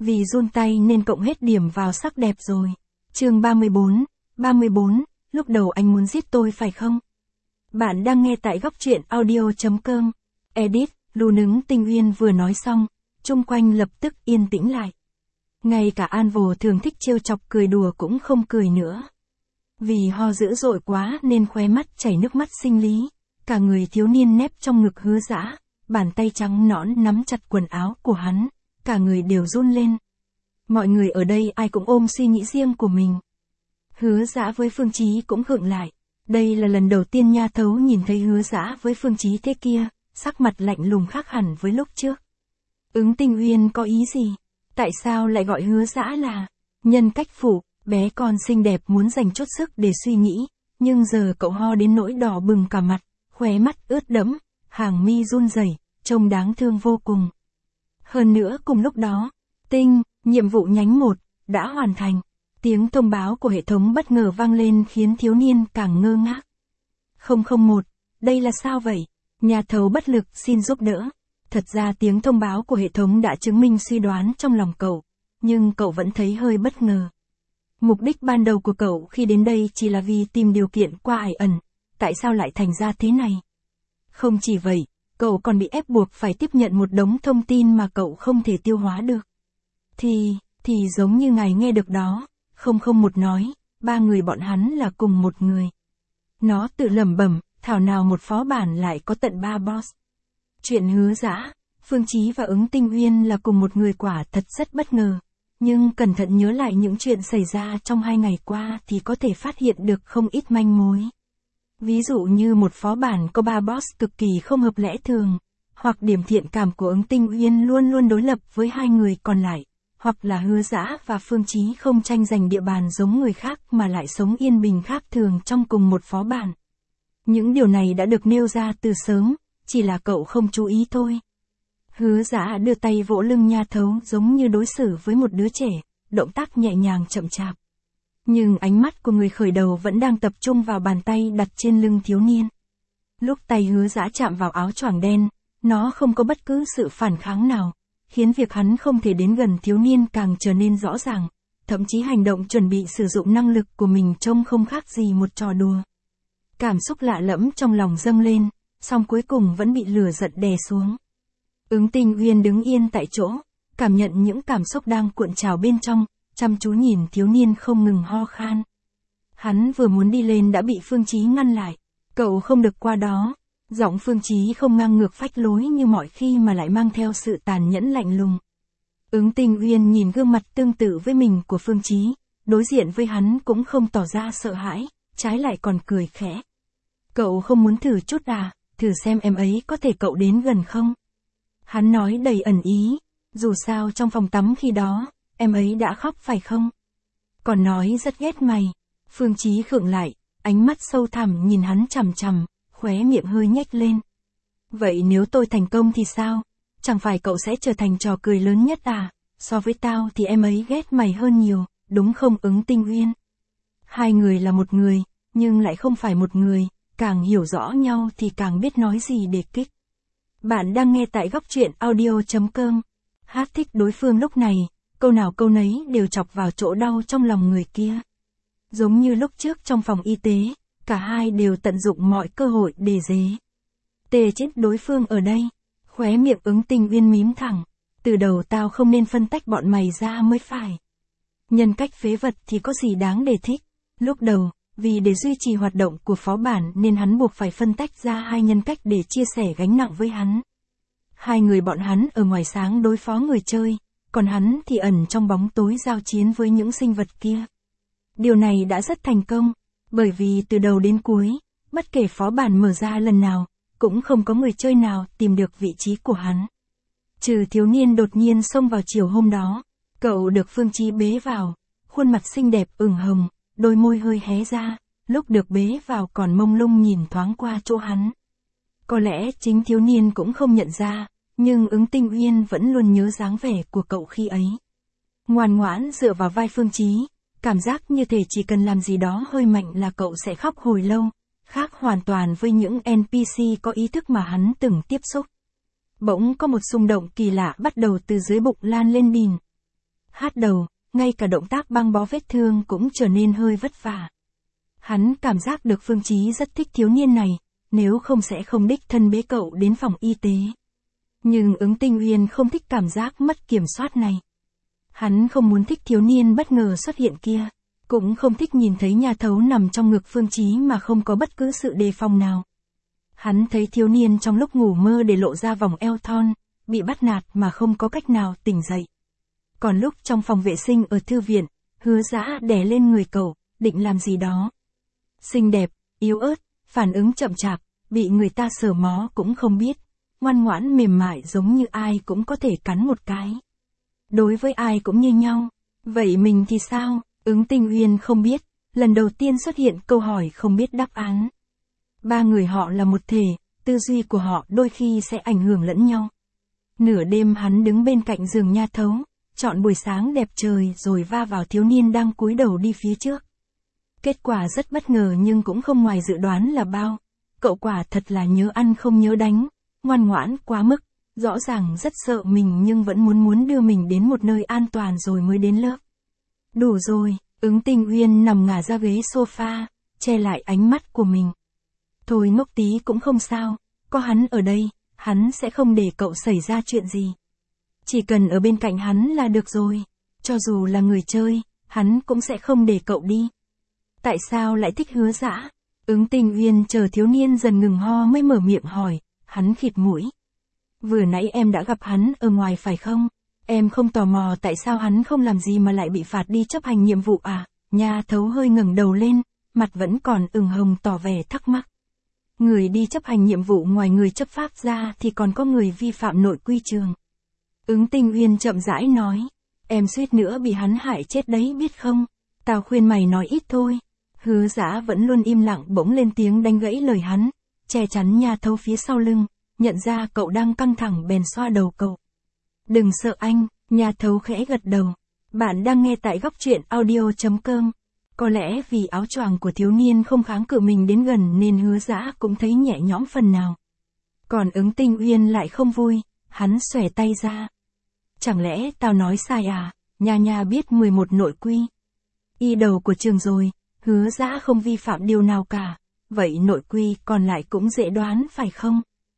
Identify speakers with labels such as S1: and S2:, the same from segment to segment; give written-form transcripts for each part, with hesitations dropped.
S1: Vì run tay nên cộng hết điểm vào sắc đẹp rồi. Chương 34, lúc đầu anh muốn giết tôi phải không? Bạn đang nghe tại góc truyện audio.com. Edit, Lưu Nứng Tinh Uyên vừa nói xong, chung quanh lập tức yên tĩnh lại. Ngay cả An Vô thường thích trêu chọc cười đùa cũng không cười nữa. Vì ho dữ dội quá nên khóe mắt chảy nước mắt sinh lý, cả người thiếu niên nép trong ngực Hứa Dã, bàn tay trắng nõn nắm chặt quần áo của hắn, cả người đều run lên. Mọi người ở đây ai cũng ôm suy nghĩ riêng của mình. Hứa Dã với Phương Chí cũng gượng lại. Đây là lần đầu tiên Nha Thấu nhìn thấy Hứa Dã với Phương Chí thế kia, sắc mặt lạnh lùng khác hẳn với lúc trước. Ứng Tinh Uyên có ý gì? Tại sao lại gọi Hứa Dã là nhân cách phụ? Bé con xinh đẹp muốn dành chút sức để suy nghĩ, nhưng giờ cậu ho đến nỗi đỏ bừng cả mặt, khóe mắt ướt đẫm, hàng mi run rẩy, trông đáng thương vô cùng. Hơn nữa cùng lúc đó, nhiệm vụ nhánh 1 đã hoàn thành. Tiếng thông báo của hệ thống bất ngờ vang lên khiến thiếu niên càng ngơ ngác. 001, đây là sao vậy? Nha Thấu bất lực xin giúp đỡ. Thật ra tiếng thông báo của hệ thống đã chứng minh suy đoán trong lòng cậu, nhưng cậu vẫn thấy hơi bất ngờ. Mục đích ban đầu của cậu khi đến đây chỉ là vì tìm điều kiện qua ải ẩn, tại sao lại thành ra thế này? Không chỉ vậy, cậu còn bị ép buộc phải tiếp nhận một đống thông tin mà cậu không thể tiêu hóa được. Thì giống như ngài nghe được đó, 001 nói, 3 người bọn hắn là cùng một người. Nó tự lẩm bẩm, thảo nào một phó bản lại có tận 3 boss. Chuyện Hứa Dã, Phương Chí và Ứng Tinh Uyên là cùng một người quả thật rất bất ngờ. Nhưng cẩn thận nhớ lại những chuyện xảy ra trong 2 ngày qua thì có thể phát hiện được không ít manh mối. Ví dụ như một phó bản có 3 boss cực kỳ không hợp lẽ thường, hoặc điểm thiện cảm của Ứng Tinh Uyên luôn luôn đối lập với 2 người còn lại, hoặc là Hứa Dã và Phương Chí không tranh giành địa bàn giống người khác mà lại sống yên bình khác thường trong cùng một phó bản. Những điều này đã được nêu ra từ sớm, chỉ là cậu không chú ý thôi. Hứa Dã đưa tay vỗ lưng Nha Thấu giống như đối xử với một đứa trẻ, động tác nhẹ nhàng chậm chạp. Nhưng ánh mắt của người khởi đầu vẫn đang tập trung vào bàn tay đặt trên lưng thiếu niên. Lúc tay Hứa Dã chạm vào áo choàng đen, nó không có bất cứ sự phản kháng nào, khiến việc hắn không thể đến gần thiếu niên càng trở nên rõ ràng, thậm chí hành động chuẩn bị sử dụng năng lực của mình trông không khác gì một trò đùa. Cảm xúc lạ lẫm trong lòng dâng lên, song cuối cùng vẫn bị lửa giận đè xuống. Ứng Tinh Uyên đứng yên tại chỗ, cảm nhận những cảm xúc đang cuộn trào bên trong, chăm chú nhìn thiếu niên không ngừng ho khan. Hắn vừa muốn đi lên đã bị Phương Chí ngăn lại. Cậu không được qua đó. Giọng Phương Chí không ngang ngược phách lối như mọi khi mà lại mang theo sự tàn nhẫn lạnh lùng. Ứng Tinh Uyên nhìn gương mặt tương tự với mình của Phương Chí, đối diện với hắn cũng không tỏ ra sợ hãi, trái lại còn cười khẽ. Cậu không muốn thử chút à, thử xem em ấy có thể cậu đến gần không? Hắn nói đầy ẩn ý, dù sao trong phòng tắm khi đó, em ấy đã khóc phải không? Còn nói rất ghét mày. Phương Chí khựng lại, ánh mắt sâu thẳm nhìn hắn chằm chằm, khóe miệng hơi nhếch lên. Vậy nếu tôi thành công thì sao? Chẳng phải cậu sẽ trở thành trò cười lớn nhất à? So với tao thì em ấy ghét mày hơn nhiều, đúng không Ứng Tinh Uyên? 2 người là một người, nhưng lại không phải một người, càng hiểu rõ nhau thì càng biết nói gì để kích. Bạn đang nghe tại góc truyện audio.com. Hát thích đối phương lúc này, câu nào câu nấy đều chọc vào chỗ đau trong lòng người kia. Giống như lúc trước trong phòng y tế, cả hai đều tận dụng mọi cơ hội để tê chết đối phương ở đây. Khóe miệng Ứng Tinh Uyên mím thẳng. Từ đầu tao không nên phân tách bọn mày ra mới phải. Nhân cách phế vật thì có gì đáng để thích. Lúc đầu, vì để duy trì hoạt động của phó bản nên hắn buộc phải phân tách ra 2 nhân cách để chia sẻ gánh nặng với hắn. 2 người bọn hắn ở ngoài sáng đối phó người chơi, còn hắn thì ẩn trong bóng tối giao chiến với những sinh vật kia. Điều này đã rất thành công, bởi vì từ đầu đến cuối, bất kể phó bản mở ra lần nào, cũng không có người chơi nào tìm được vị trí của hắn. Trừ thiếu niên đột nhiên xông vào chiều hôm đó, cậu được Phương Chí bế vào, khuôn mặt xinh đẹp ửng hồng, đôi môi hơi hé ra, lúc được bế vào còn mông lung nhìn thoáng qua chỗ hắn. Có lẽ chính thiếu niên cũng không nhận ra, nhưng Ứng Tinh Uyên vẫn luôn nhớ dáng vẻ của cậu khi ấy. Ngoan ngoãn dựa vào vai Phương Chí, cảm giác như thể chỉ cần làm gì đó hơi mạnh là cậu sẽ khóc hồi lâu, khác hoàn toàn với những NPC có ý thức mà hắn từng tiếp xúc. Bỗng có một xung động kỳ lạ bắt đầu từ dưới bụng lan lên đìn. hát đầu, ngay cả động tác băng bó vết thương cũng trở nên hơi vất vả. Hắn cảm giác được Phương Chí rất thích thiếu niên này, nếu không sẽ không đích thân bế cậu đến phòng y tế. Nhưng Ứng Tinh Uyên không thích cảm giác mất kiểm soát này. Hắn không muốn thích thiếu niên bất ngờ xuất hiện kia, cũng không thích nhìn thấy Nha Thấu nằm trong ngực Phương Chí mà không có bất cứ sự đề phòng nào. Hắn thấy thiếu niên trong lúc ngủ mơ để lộ ra vòng eo thon, bị bắt nạt mà không có cách nào tỉnh dậy. Còn lúc trong phòng vệ sinh ở thư viện, Hứa Dã đè lên người cậu, định làm gì đó. Xinh đẹp, yếu ớt, phản ứng chậm chạp, bị người ta sờ mó cũng không biết, ngoan ngoãn mềm mại giống như ai cũng có thể cắn một cái. Đối với ai cũng như nhau, vậy mình thì sao? Ứng Tinh Uyên không biết, lần đầu tiên xuất hiện câu hỏi không biết đáp án. Ba người họ là một thể, tư duy của họ đôi khi sẽ ảnh hưởng lẫn nhau. Nửa đêm hắn đứng bên cạnh giường Nha Thấu, chọn buổi sáng đẹp trời rồi va vào thiếu niên đang cúi đầu đi phía trước. Kết quả rất bất ngờ nhưng cũng không ngoài dự đoán là bao. Cậu quả thật là nhớ ăn không nhớ đánh, ngoan ngoãn quá mức, rõ ràng rất sợ mình nhưng vẫn muốn đưa mình đến một nơi an toàn rồi mới đến lớp. Đủ rồi, Ứng Tinh Uyên nằm ngả ra ghế sofa, che lại ánh mắt của mình. Thôi ngốc tí cũng không sao, có hắn ở đây, hắn sẽ không để cậu xảy ra chuyện gì. Chỉ cần ở bên cạnh hắn là được rồi, cho dù là người chơi, hắn cũng sẽ không để cậu đi. Tại sao lại thích Hứa Dã? Ứng Tinh Uyên chờ thiếu niên dần ngừng ho mới mở miệng hỏi, hắn khịt mũi. Vừa nãy em đã gặp hắn ở ngoài phải không? Em không tò mò tại sao hắn không làm gì mà lại bị phạt đi chấp hành nhiệm vụ à? Nha Thấu hơi ngẩng đầu lên, mặt vẫn còn ửng hồng tỏ vẻ thắc mắc. Người đi chấp hành nhiệm vụ ngoài người chấp pháp ra thì còn có người vi phạm nội quy trường. Ứng Tinh Uyên chậm rãi nói, em suýt nữa bị hắn hại chết đấy biết không? Tao khuyên mày nói ít thôi. Hứa Dã vẫn luôn im lặng bỗng lên tiếng đánh gãy lời hắn, che chắn Nha Thấu phía sau lưng, nhận ra cậu đang căng thẳng bèn xoa đầu cậu. Đừng sợ anh, Nha Thấu khẽ gật đầu. Bạn đang nghe tại góc truyện audio.com. Có lẽ vì áo choàng của thiếu niên không kháng cự mình đến gần nên Hứa Dã cũng thấy nhẹ nhõm phần nào. Còn Ứng Tinh Uyên lại không vui, hắn xòe tay ra. Chẳng lẽ tao nói sai à? Nha biết 11 nội quy. Y đầu của trường rồi, Hứa Dã không vi phạm điều nào cả, vậy nội quy còn lại cũng dễ đoán phải không?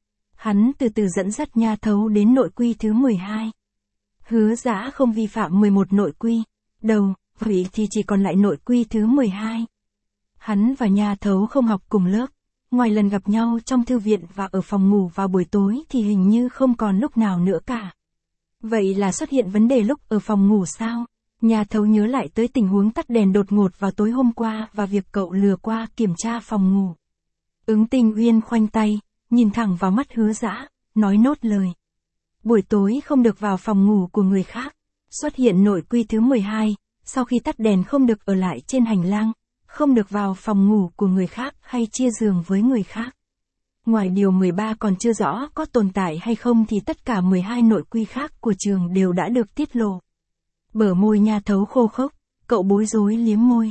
S1: Hắn từ từ dẫn dắt Nha Thấu đến nội quy thứ 12. Hứa Dã không vi phạm 11 nội quy, đầu, vậy thì chỉ còn lại nội quy thứ 12. Hắn và Nha Thấu không học cùng lớp, ngoài lần gặp nhau trong thư viện và ở phòng ngủ vào buổi tối thì hình như không còn lúc nào nữa cả. Vậy là xuất hiện vấn đề lúc ở phòng ngủ sao? Nha Thấu nhớ lại tới tình huống tắt đèn đột ngột vào tối hôm qua và việc cậu lừa qua kiểm tra phòng ngủ. Ứng Tinh Uyên khoanh tay, nhìn thẳng vào mắt Hứa Dã, nói nốt lời. Buổi tối không được vào phòng ngủ của người khác. Xuất hiện nội quy thứ 12, sau khi tắt đèn không được ở lại trên hành lang, không được vào phòng ngủ của người khác hay chia giường với người khác. Ngoài điều 13 còn chưa rõ có tồn tại hay không thì tất cả 12 nội quy khác của trường đều đã được tiết lộ. Bờ môi Nha Thấu khô khốc, cậu bối rối liếm môi.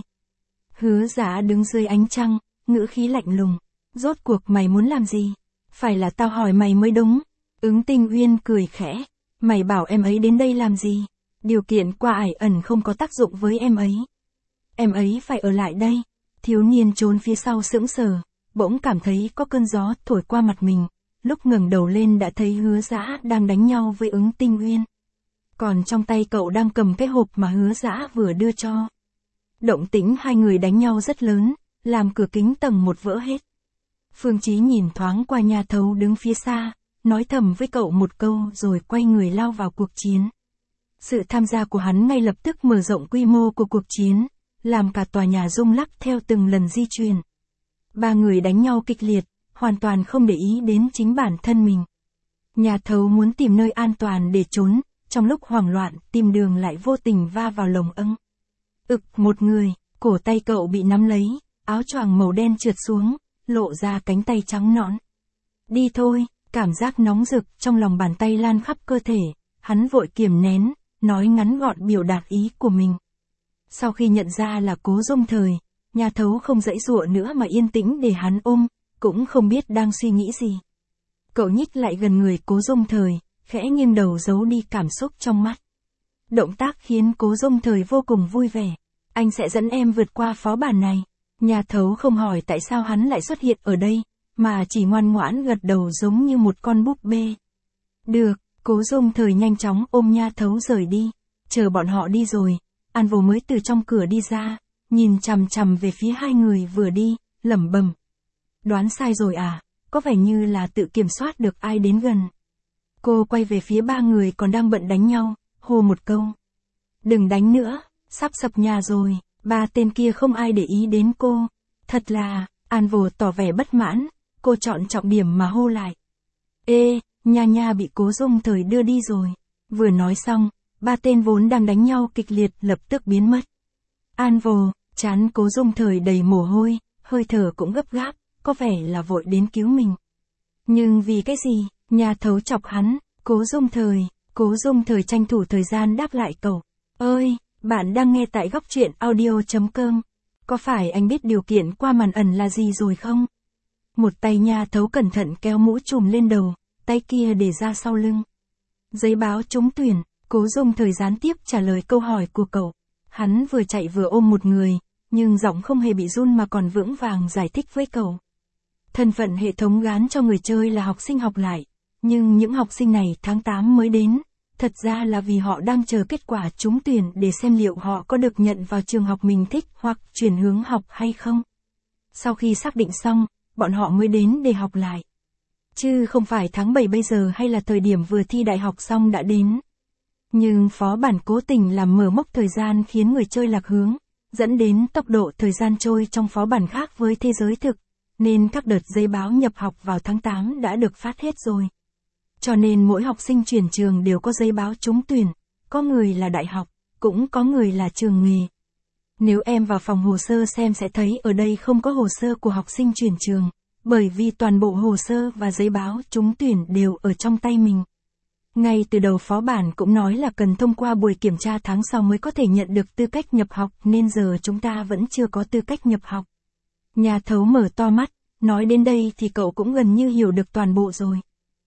S1: Hứa Dã đứng dưới ánh trăng, ngữ khí lạnh lùng. Rốt cuộc mày muốn làm gì? Phải là tao hỏi mày mới đúng. Ứng Tinh Uyên cười khẽ. Mày bảo em ấy đến đây làm gì? Điều kiện qua ải ẩn không có tác dụng với em ấy. Em ấy phải ở lại đây. Thiếu niên trốn phía sau sững sờ, bỗng cảm thấy có cơn gió thổi qua mặt mình. Lúc ngẩng đầu lên đã thấy Hứa Dã đang đánh nhau với Ứng Tinh Uyên. Còn trong tay cậu đang cầm cái hộp mà Hứa Dã vừa đưa cho. Động tĩnh hai người đánh nhau rất lớn, làm cửa kính tầng 1 vỡ hết. Phương Chí nhìn thoáng qua Nha Thấu đứng phía xa, nói thầm với cậu một câu rồi quay người lao vào cuộc chiến. Sự tham gia của hắn ngay lập tức mở rộng quy mô của cuộc chiến, làm cả tòa nhà rung lắc theo từng lần di chuyển. Ba người đánh nhau kịch liệt, hoàn toàn không để ý đến chính bản thân mình. Nha Thấu muốn tìm nơi an toàn để trốn, trong lúc hoảng loạn tìm đường lại vô tình va vào lồng ưng. Một người, cổ tay cậu bị nắm lấy, áo choàng màu đen trượt xuống, lộ ra cánh tay trắng nõn. Đi thôi, cảm giác nóng rực trong lòng bàn tay lan khắp cơ thể, hắn vội kiềm nén, nói ngắn gọn biểu đạt ý của mình. Sau khi nhận ra là Cố Dung Thời, Nha Thấu không giãy giụa nữa mà yên tĩnh để hắn ôm, cũng không biết đang suy nghĩ gì. Cậu nhích lại gần người Cố Dung Thời, khẽ nghiêng đầu giấu đi cảm xúc trong mắt. Động tác khiến Cố Dung Thời vô cùng vui vẻ. Anh sẽ dẫn em vượt qua phó bản này. Nhà thấu không hỏi tại sao hắn lại xuất hiện ở đây, mà chỉ ngoan ngoãn gật đầu giống như một con búp bê. Được, Cố Dung Thời nhanh chóng ôm Nha Thấu rời đi. Chờ bọn họ đi rồi, An Vô mới từ trong cửa đi ra, nhìn chằm chằm về phía hai người vừa đi, lẩm bẩm. Đoán sai rồi à, có vẻ như là tự kiểm soát được ai đến gần. Cô quay về phía ba người còn đang bận đánh nhau, hô một câu. Đừng đánh nữa, sắp sập nhà rồi, ba tên kia không ai để ý đến cô. Thật là, An Vô tỏ vẻ bất mãn, cô chọn trọng điểm mà hô lại. Ê, Nha bị Cố Dung Thời đưa đi rồi. Vừa nói xong, ba tên vốn đang đánh nhau kịch liệt lập tức biến mất. An Vô, trán Cố Dung Thời đầy mồ hôi, hơi thở cũng gấp gáp, có vẻ là vội đến cứu mình. Nhưng vì cái gì, Nha Thấu chọc hắn, Cố Dung Thời tranh thủ thời gian đáp lại cậu. Ơi, bạn đang nghe tại góc truyện audio.com. Có phải anh biết điều kiện qua màn ẩn là gì rồi không? Một tay Nha Thấu cẩn thận kéo mũ trùm lên đầu, tay kia để ra sau lưng. Giấy báo trúng tuyển, Cố Dung Thời gián tiếp trả lời câu hỏi của cậu. Hắn vừa chạy vừa ôm một người, nhưng giọng không hề bị run mà còn vững vàng giải thích với cậu. Thân phận hệ thống gán cho người chơi là học sinh học lại, nhưng những học sinh này tháng 8 mới đến, thật ra là vì họ đang chờ kết quả trúng tuyển để xem liệu họ có được nhận vào trường học mình thích hoặc chuyển hướng học hay không. Sau khi xác định xong, bọn họ mới đến để học lại. Chứ không phải tháng 7 bây giờ hay là thời điểm vừa thi đại học xong đã đến. Nhưng phó bản cố tình làm mở mốc thời gian khiến người chơi lạc hướng, dẫn đến tốc độ thời gian trôi trong phó bản khác với thế giới thực, nên các đợt giấy báo nhập học vào tháng 8 đã được phát hết rồi. Cho nên mỗi học sinh chuyển trường đều có giấy báo trúng tuyển, có người là đại học, cũng có người là trường nghề. Nếu em vào phòng hồ sơ xem sẽ thấy ở đây không có hồ sơ của học sinh chuyển trường, bởi vì toàn bộ hồ sơ và giấy báo trúng tuyển đều ở trong tay mình. Ngay từ đầu phó bản cũng nói là cần thông qua buổi kiểm tra tháng sau mới có thể nhận được tư cách nhập học, nên giờ chúng ta vẫn chưa có tư cách nhập học. Nhà Thấu mở to mắt, nói đến đây thì cậu cũng gần như hiểu được toàn bộ rồi.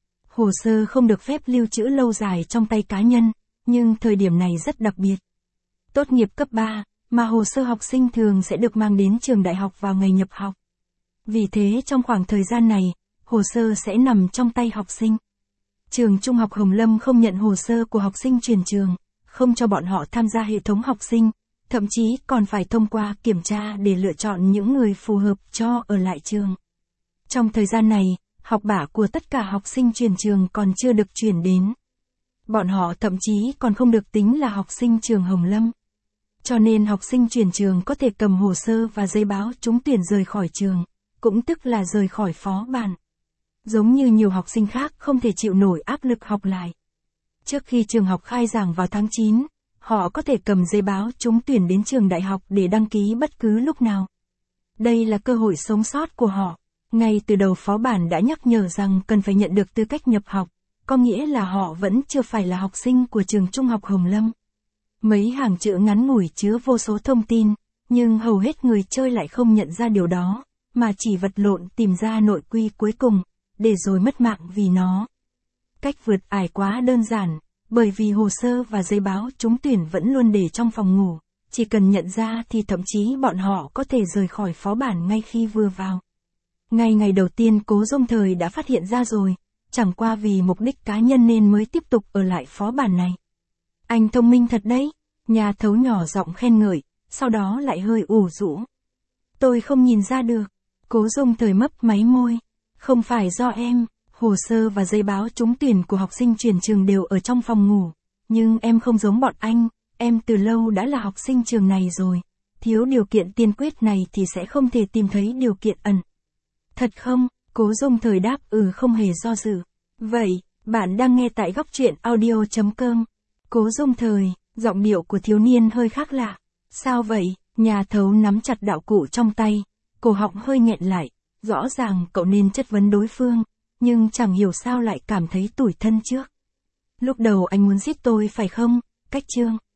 S1: Hồ sơ không được phép lưu trữ lâu dài trong tay cá nhân, nhưng thời điểm này rất đặc biệt. Tốt nghiệp cấp 3, mà hồ sơ học sinh thường sẽ được mang đến trường đại học vào ngày nhập học. Vì thế trong khoảng thời gian này, hồ sơ sẽ nằm trong tay học sinh. Trường Trung học Hồng Lâm không nhận hồ sơ của học sinh chuyển trường, không cho bọn họ tham gia hệ thống học sinh, thậm chí còn phải thông qua kiểm tra để lựa chọn những người phù hợp cho ở lại trường. Trong thời gian này, học bạ của tất cả học sinh chuyển trường còn chưa được chuyển đến. Bọn họ thậm chí còn không được tính là học sinh trường Hồng Lâm. Cho nên học sinh chuyển trường có thể cầm hồ sơ và giấy báo trúng tuyển rời khỏi trường, cũng tức là rời khỏi phó bản. Giống như nhiều học sinh khác không thể chịu nổi áp lực học lại. Trước khi trường học khai giảng vào tháng 9, họ có thể cầm giấy báo trúng tuyển đến trường đại học để đăng ký bất cứ lúc nào. Đây là cơ hội sống sót của họ. Ngay từ đầu phó bản đã nhắc nhở rằng cần phải nhận được tư cách nhập học, có nghĩa là họ vẫn chưa phải là học sinh của trường Trung học Hồng Lâm. Mấy hàng chữ ngắn ngủi chứa vô số thông tin, nhưng hầu hết người chơi lại không nhận ra điều đó, mà chỉ vật lộn tìm ra nội quy cuối cùng, để rồi mất mạng vì nó. Cách vượt ải quá đơn giản, bởi vì hồ sơ và giấy báo trúng tuyển vẫn luôn để trong phòng ngủ, chỉ cần nhận ra thì thậm chí bọn họ có thể rời khỏi phó bản ngay khi vừa vào. Ngay ngày đầu tiên Cố Dung Thời đã phát hiện ra rồi, chẳng qua vì mục đích cá nhân nên mới tiếp tục ở lại phó bản này. Anh thông minh thật đấy, Nhà Thấu nhỏ giọng khen ngợi, sau đó lại hơi ủ rũ. Tôi không nhìn ra được, Cố Dung Thời mấp máy môi. Không phải do em, hồ sơ và giấy báo trúng tuyển của học sinh chuyển trường đều ở trong phòng ngủ. Nhưng em không giống bọn anh, em từ lâu đã là học sinh trường này rồi. Thiếu điều kiện tiên quyết này thì sẽ không thể tìm thấy điều kiện ẩn. Thật không? Cố Dung Thời đáp không hề do dự. Vậy, bạn đang nghe tại góc truyện audio.com. Cố Dung Thời, giọng điệu của thiếu niên hơi khác lạ. Sao vậy? Nhà Thấu nắm chặt đạo cụ trong tay, cổ họng hơi nghẹn lại. Rõ ràng cậu nên chất vấn đối phương, nhưng chẳng hiểu sao lại cảm thấy tủi thân trước. Lúc đầu anh muốn giết tôi phải không? Cách chương